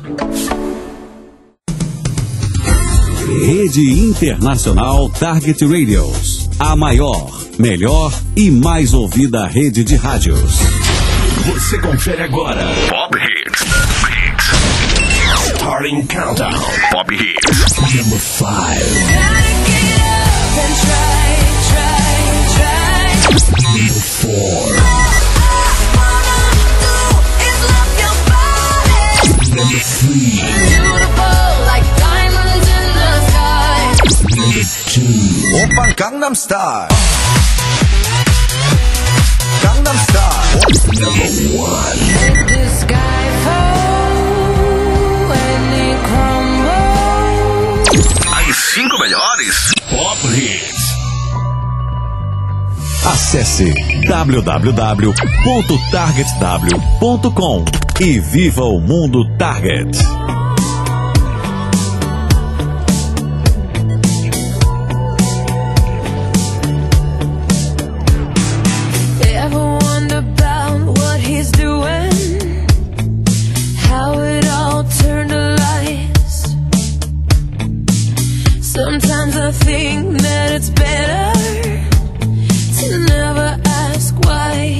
Rede Internacional Target Radios. A maior, melhor e mais ouvida rede de rádios. Você confere agora. Pop Hits. Starting Countdown. Pop Hits. Number 5. Number 4. Number 3. Number 2. Oppan Gangnam Style. Gangnam Style. Number 1. This guy fall and he crumbles. As 5 melhores Pop Hits. Acesse www.targetw.com e viva o mundo Target. Sometimes I think that it's better to never ask why.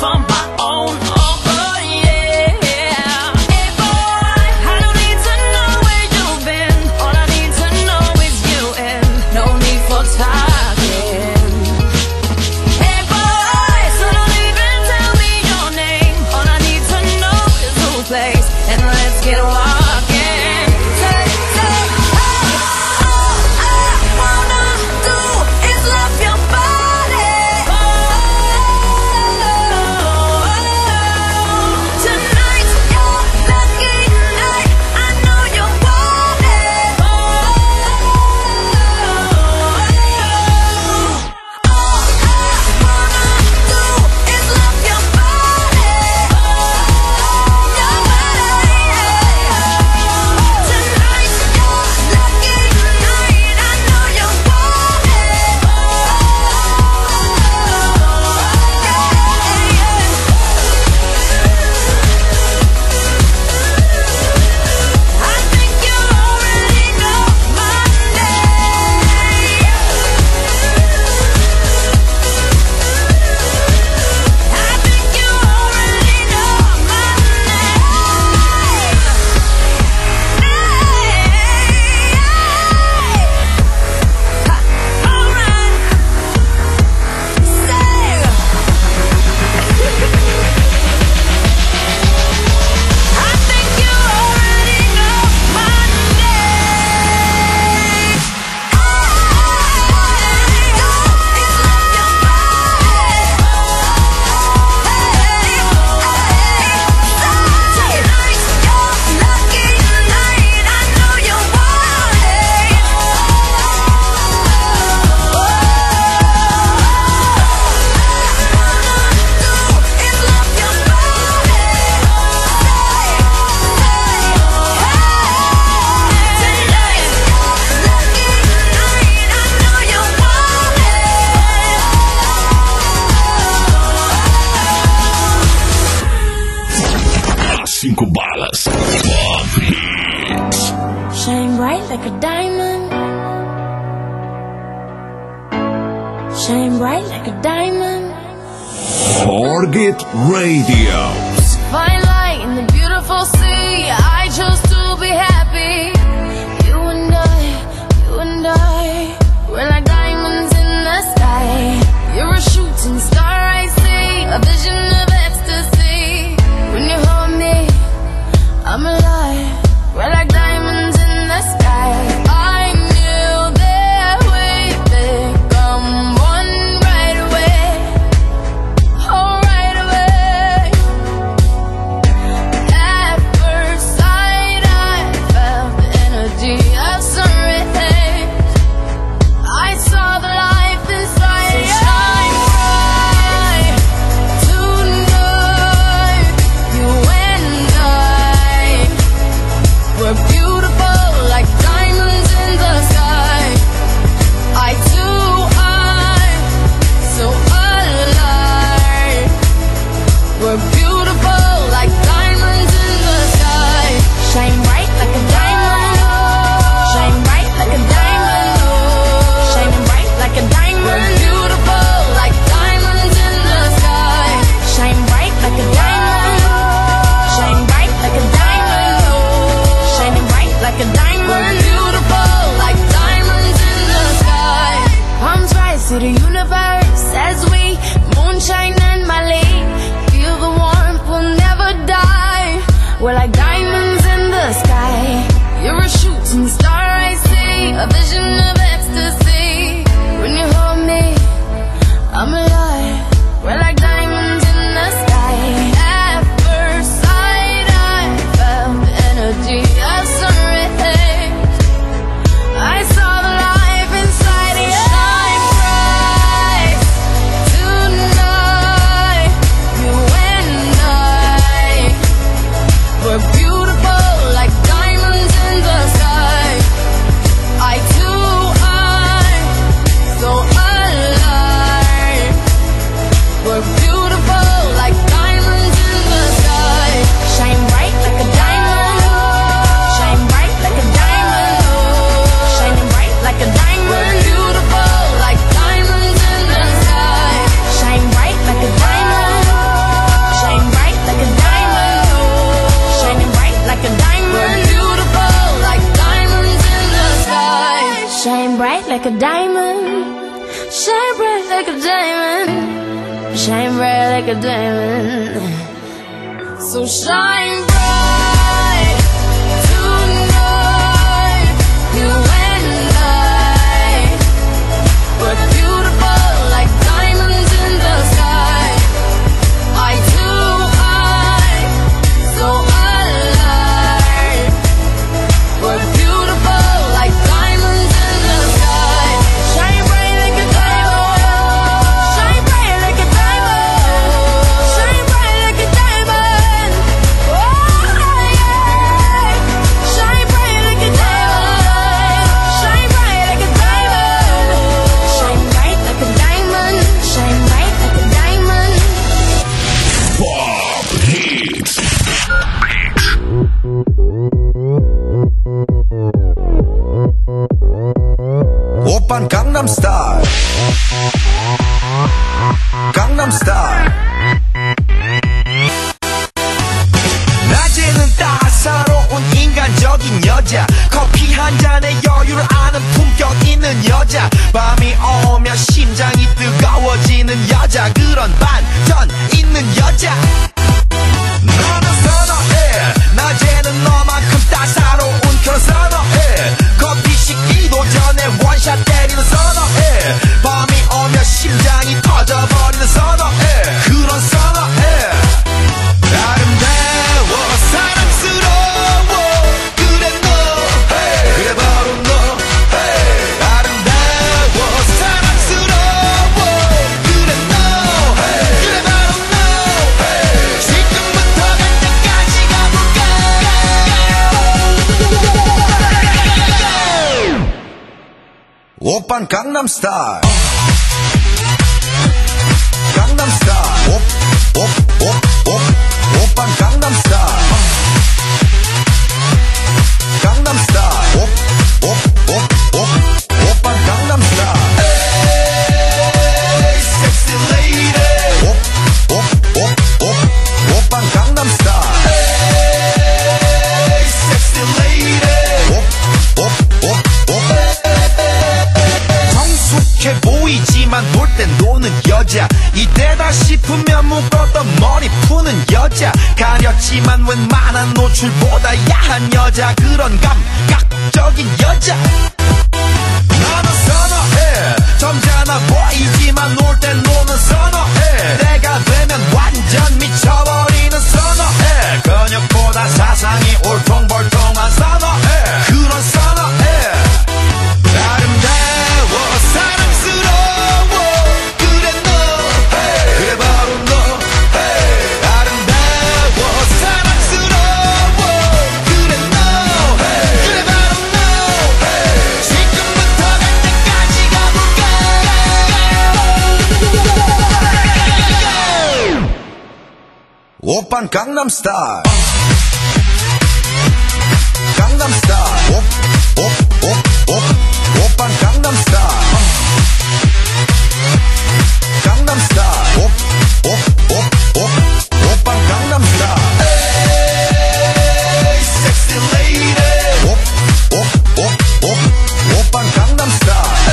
on my own. Oh yeah. Hey boy, I don't need to know where you've been. All I need to know is you, and no need for talking. Hey boy, so don't even tell me your name. All I need to know is who plays, and let's get walking. Say, all I wanna do is love your body. Tonight's your lucky night. I know you want it. All I wanna do is love your body. Your body. Tonight's your lucky night. I know you want it. I think you already know my name. I think you already know my name. Alright. Say. I think you already know my name. Tonight's your lucky night. I know you want it. Is love your body. Tonight's your lucky night. I know you want As 5 balas. Pop Hits. Shine bright like a diamond. Shine bright like a diamond. Target Radio. Fine light in the beautiful sea. I chose to be happy. You and I, we're like diamonds in the sky. You're a shooting star, I see, a vision of ecstasy. When you hold me, I'm alive. We're like diamonds in the sky. I knew that we'd become one right away. Oh, right away. At first sight, I felt the energy of sun rays. I saw the life inside. So shine bright tonight. You and I, we're beautiful like diamonds in the sky. I too am so alive. We're beautiful like diamonds in the sky. Shine bright like a diamond. Shine bright like a diamond. Shining bright like a diamond. We're beautiful like diamonds in the sky. Shine bright like a diamond. Shine bright like a diamond. Shining bright like a diamond. We're beautiful like diamonds in the sky. Palms rise to the universe as we moonshine and Mali. Feel the warmth, we'll never die. We're like diamonds in the sky. You're a shooting star, I see, a vision of ecstasy. When you hold me, I'm alive. We're like diamonds in the sky. At first sight, I felt the energy of sun rays. I saw the life inside you. Shine bright tonight. You and I, we're beautiful like diamonds in the sky. bright like a diamond. So shine bright tonight. You and I, we're beautiful like diamonds in the sky. Eye to eye, so alive. We're beautiful like diamonds in the sky. Shine bright like a diamond. Shine bright like a diamond. Shine bright like a diamond. Oh yeah. Shine bright like a diamond. Shine bright like a diamond. Shine bright like a diamond. Shine bright like a diamond. Pop Hits. 오빤 강남스타일 강남스타일 낮에는 따사로운 인간적인 여자 커피 한 잔에 여유를 아는 품격 있는 여자 밤이 오면 심장이 뜨거워지는 여자 그런 반전 있는 여자 너는 선호해 낮에는 너만큼 따사로운 그런 선호해 커피 식기도 전에 원샷 때리는 선호해 밤이 오면 심장이 터져버리는 선호해 그런 선호해 아름다워 사랑스러워 그래 너 그래 바로 너 아름다워 사랑스러워 그래 너 그래 바로 너 지금부터 갈 때까지 가볼까 오빤 강남스타일 강남스타일 오빤 강남스타일 강남스타일 오빤 강남스타일 에이 섹시 레이디 오빤 강남스타일 에이 섹시 레이디 성숙해 보이지만 놀 땐 노는 여자 이때다 싶으면 묶었던 머리 푸는 여자 가렸지만 웬만한 노출보다 야한 여자 그런 감각적인 여자 나는 선호해 점잖아 보이지만 놀 땐 노는 선호해 내가 되면 완전 미쳐버리는 선호해 근육보다 사상이 울퉁불퉁한 선호해 그런 선호해 아름다워 사랑스러워 그래 너 그래 바로 너 아름다워 사랑스러워 그래 너 그래 바로 너 지금부터 갈 때까지 가볼까 오빤 강남스타일 강남스타일 오빤 강남스타일 강남스타일 오빤 강남스타일 에이 섹시 레이디 오빤 강남스타일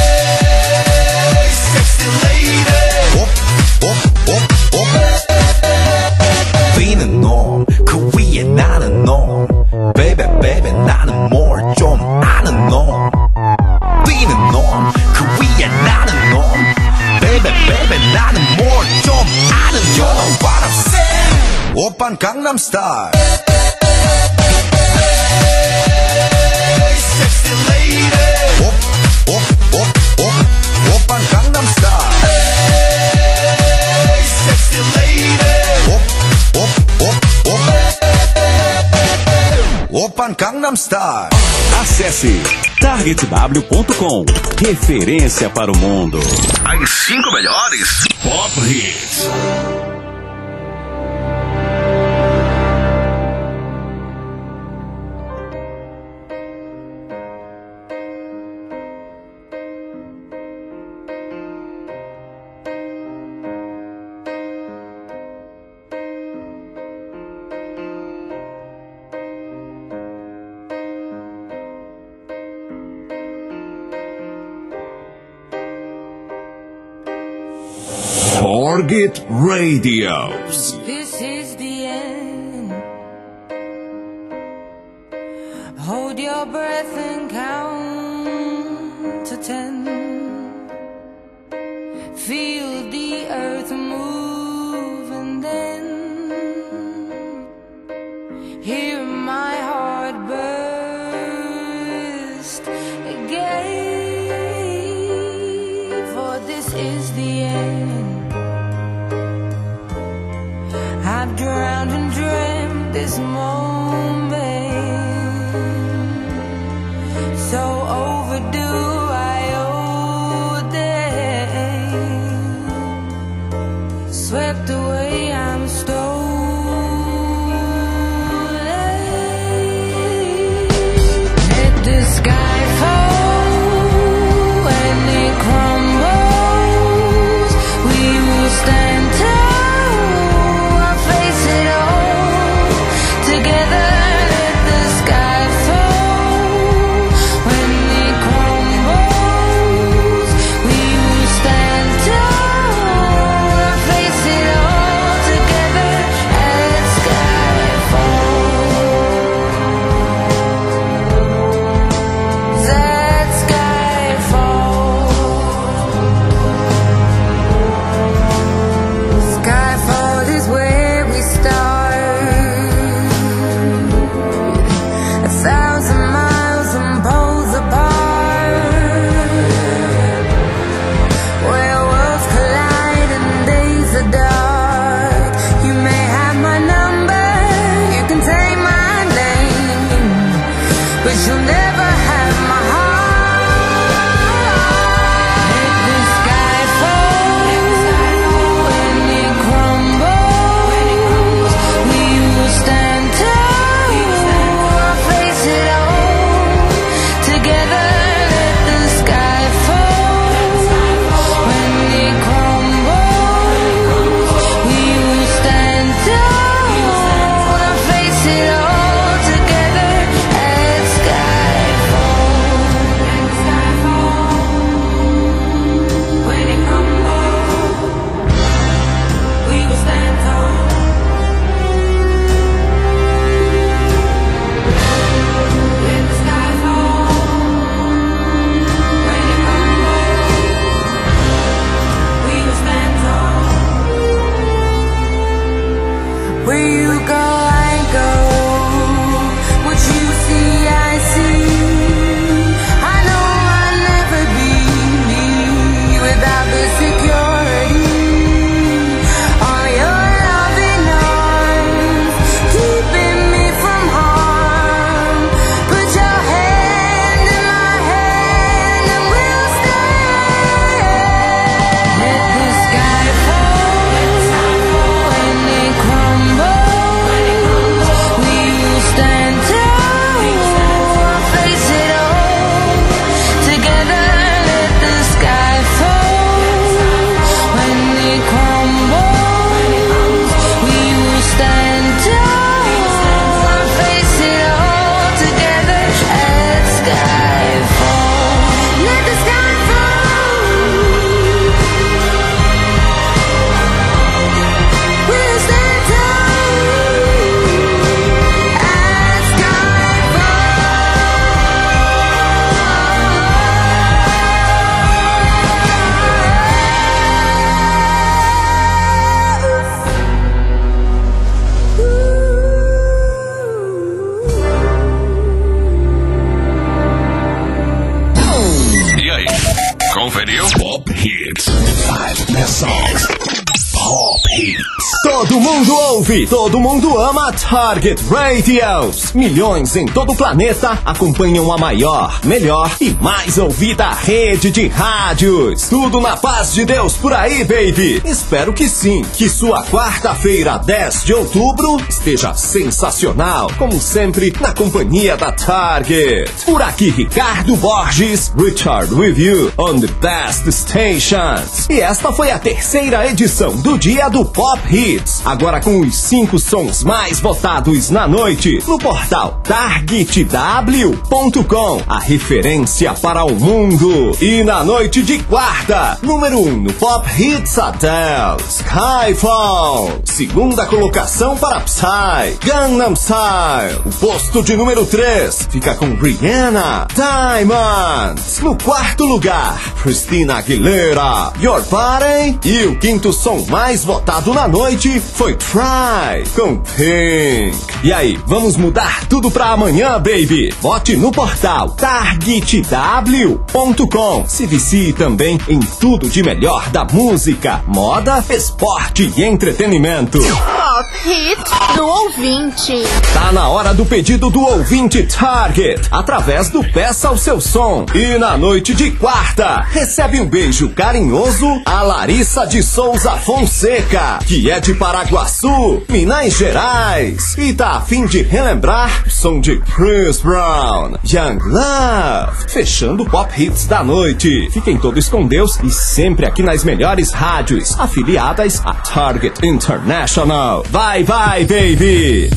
에이 섹시 레이디 비는 놈그 위에 나는 놈 Baby baby 나는 뭘 좀 아는 놈 뛰는 놈 그 위에 나는 놈 Baby baby 나는 뭘 좀 아는 You know what I'm saying 오빤 강남스타일 Hey sexy lady 오빤 강남스타일 Hey sexy lady 오빤 강남스타일 Acesse targetw.com. Referência para o mundo. As 5 melhores Pop Hits. Target Radios. This is the end. Hold your breath and count to 10. Feel the earth move and then hear my heart burst again. For this is the end. I've drowned and dreamt this moment, so overdue I owe them. Swept away, I'm stolen. Let the sky fall and it crumbles. We will stand tall, I'll face it all together. Let the sky fall when it crumbles. We will stand tall, I'll face it all together. Let sky falls. That sky falls. Skyfall is where we start. 1,000 miles and poles apart, where worlds collide and days are dark. You may have my number, you can take my name, but you'll never have my heart. Let the sky fall when it crumbles. We will stand tall, I'll face it all together. Let the sky fall when it crumbles. We will stand tall, I'll face it all together. Let sky fall. When it crumbles, we will stand tall. Let the sky fall. When it crumbles, we will stand tall. Where you go, I go. What you see, I see. I know I'll never be without the security. All your loving arms keeping me from harm. Put your hand in my hand and we'll stand. Let the sky fall when it crumbles. We will stand tall, I'll face it all together. Let the sky fall when it crumbles. We will stand tall, I'll face it all together. Let sky fall. Let the sky fall. We'll stand tall. Let sky E aí, conferiu? Pop Hits. 5 Best Songs. Pop Hits. Todo mundo ouve, todo mundo ama Target Radios. Milhões em todo o planeta acompanham a maior, melhor e mais ouvida rede de rádios. Tudo na paz de Deus por aí, baby. Espero que sim, que sua quarta-feira, 10 de outubro, esteja sensacional, como sempre, na companhia da Target. Por aqui, Ricardo Borges, Richard Review on the Best Stations. E esta foi a terceira edição do Dia do Pop Hits. Hits. Agora com os 5 sons mais votados na noite no portal targetw.com, a referência para o mundo. E na noite de quarta, número 1 no Pop Hits Adele, Skyfall. Segunda colocação para Psy, Gangnam Style. O posto de número 3 fica com Rihanna, Diamonds. No quarto lugar, Christina Aguilera, Your Body. E o quinto som mais votado na noite foi Try, com Pink. E aí, vamos mudar tudo pra amanhã, baby? Vote no portal targetw.com. Se vicie também em tudo de melhor da música, moda, esporte e entretenimento. Pop Hit do ouvinte. Tá na hora do pedido do ouvinte Target, através do Peça o Seu Som. E na noite de quarta, recebe um beijo carinhoso a Larissa de Souza Fonseca, que é de Paraguaçu, Minas Gerais, e tá a fim de relembrar o som de Chris Brown, Young Love, fechando o Pop Hits da noite. Fiquem todos com Deus e sempre aqui nas melhores rádios afiliadas a Target International. Vai, vai, baby!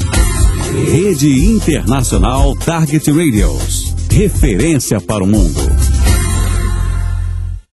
Rede Internacional Target Radios. Referência para o mundo.